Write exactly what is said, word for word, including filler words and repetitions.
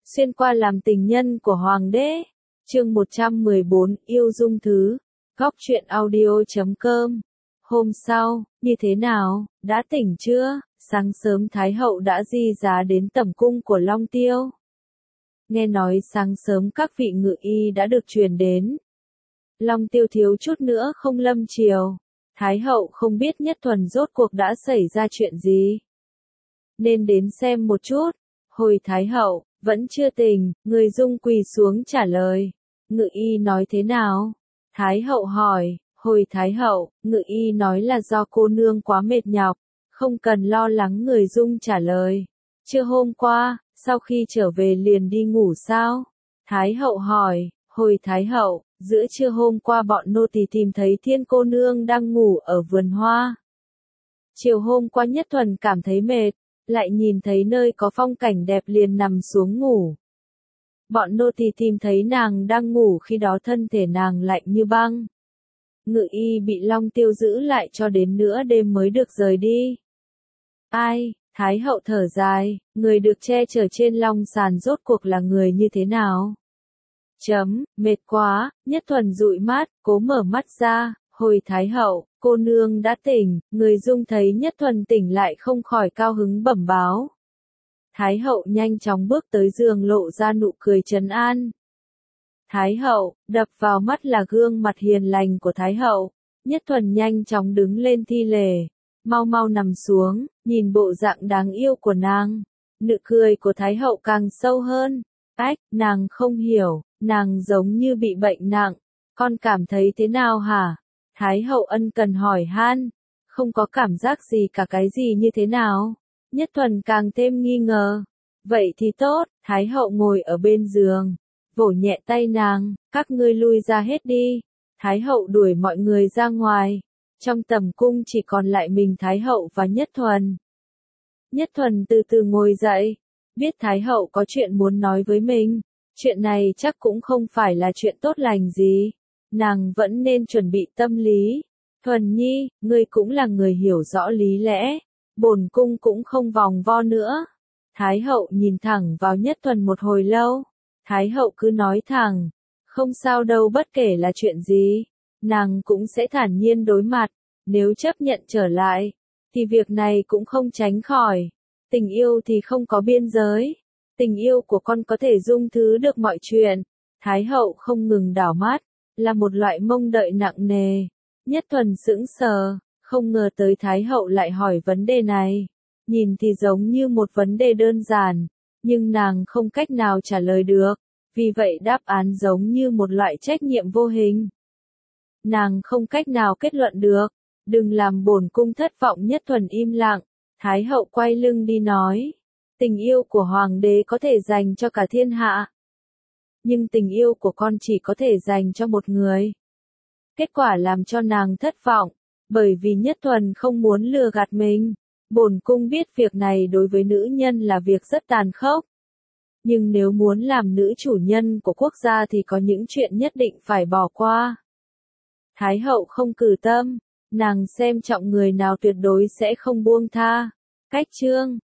xuyên qua làm tình nhân của hoàng đế. Chương một trăm mười bốn, yêu dung thứ. Góc truyện audio chấm com. Hôm sau, như thế nào, đã tỉnh chưa? Sáng sớm Thái hậu đã di giá đến tẩm cung của Long Tiêu. Nghe nói sáng sớm các vị ngự y đã được truyền đến. Long Tiêu thiếu chút nữa không lâm triều. Thái hậu không biết Nhất Thuần rốt cuộc đã xảy ra chuyện gì. Nên đến xem một chút. Hồi Thái hậu, vẫn chưa tỉnh, người dung quỳ xuống trả lời. Ngự y nói thế nào? Thái hậu hỏi. Hồi Thái hậu, ngự y nói là do cô nương quá mệt nhọc, không cần lo lắng, người dung trả lời. Chưa hôm qua, sau khi trở về liền đi ngủ sao? Thái hậu hỏi. Hồi Thái hậu, giữa trưa hôm qua bọn nô tỳ tìm thấy Thiên cô nương đang ngủ ở vườn hoa. Chiều hôm qua Nhất Thuần cảm thấy mệt, lại nhìn thấy nơi có phong cảnh đẹp liền nằm xuống ngủ. Bọn nô tỳ tìm thấy nàng đang ngủ, khi đó thân thể nàng lạnh như băng. Ngự y bị Long Tiêu giữ lại cho đến nửa đêm mới được rời đi. Ai? Thái hậu thở dài, người được che chở trên long sàn rốt cuộc là người như thế nào? Chấm, mệt quá. Nhất Thuần dụi mắt, cố mở mắt ra. Hồi Thái hậu, cô nương đã tỉnh. Người dung thấy Nhất Thuần tỉnh lại không khỏi cao hứng bẩm báo. Thái hậu nhanh chóng bước tới giường, lộ ra nụ cười trấn an. Thái hậu, đập vào mắt là gương mặt hiền lành của Thái hậu. Nhất Thuần nhanh chóng đứng lên thi lễ, mau mau nằm xuống, nhìn bộ dạng đáng yêu của nàng. Nụ cười của Thái hậu càng sâu hơn. Ách, nàng không hiểu, nàng giống như bị bệnh nặng. Con cảm thấy thế nào hả? Thái hậu ân cần hỏi han. Không có cảm giác gì cả. Cái gì như thế nào? Nhất Thuần càng thêm nghi ngờ. Vậy thì tốt. Thái hậu ngồi ở bên giường, vỗ nhẹ tay nàng. Các ngươi lui ra hết đi. Thái hậu đuổi mọi người ra ngoài. Trong tẩm cung chỉ còn lại mình Thái hậu và Nhất Thuần. Nhất Thuần từ từ ngồi dậy, biết Thái hậu có chuyện muốn nói với mình. Chuyện này chắc cũng không phải là chuyện tốt lành gì. Nàng vẫn nên chuẩn bị tâm lý. Thuần nhi, ngươi cũng là người hiểu rõ lý lẽ. Bổn cung cũng không vòng vo nữa. Thái hậu nhìn thẳng vào Nhất Thuần một hồi lâu. Thái hậu cứ nói thẳng. Không sao đâu, bất kể là chuyện gì, nàng cũng sẽ thản nhiên đối mặt. Nếu chấp nhận trở lại, thì việc này cũng không tránh khỏi. Tình yêu thì không có biên giới. Tình yêu của con có thể dung thứ được mọi chuyện. Thái hậu không ngừng đảo mắt, là một loại mong đợi nặng nề. Nhất Thuần sững sờ, không ngờ tới Thái hậu lại hỏi vấn đề này. Nhìn thì giống như một vấn đề đơn giản, nhưng nàng không cách nào trả lời được. Vì vậy đáp án giống như một loại trách nhiệm vô hình. Nàng không cách nào kết luận được. Đừng làm bổn cung thất vọng. Nhất Thuần im lặng. Thái hậu quay lưng đi nói. Tình yêu của hoàng đế có thể dành cho cả thiên hạ. Nhưng tình yêu của con chỉ có thể dành cho một người. Kết quả làm cho nàng thất vọng. Bởi vì Nhất Thuần không muốn lừa gạt mình. Bổn cung biết việc này đối với nữ nhân là việc rất tàn khốc. Nhưng nếu muốn làm nữ chủ nhân của quốc gia thì có những chuyện nhất định phải bỏ qua. Thái hậu không cử tâm. Nàng xem trọng người nào tuyệt đối sẽ không buông tha. Cách chương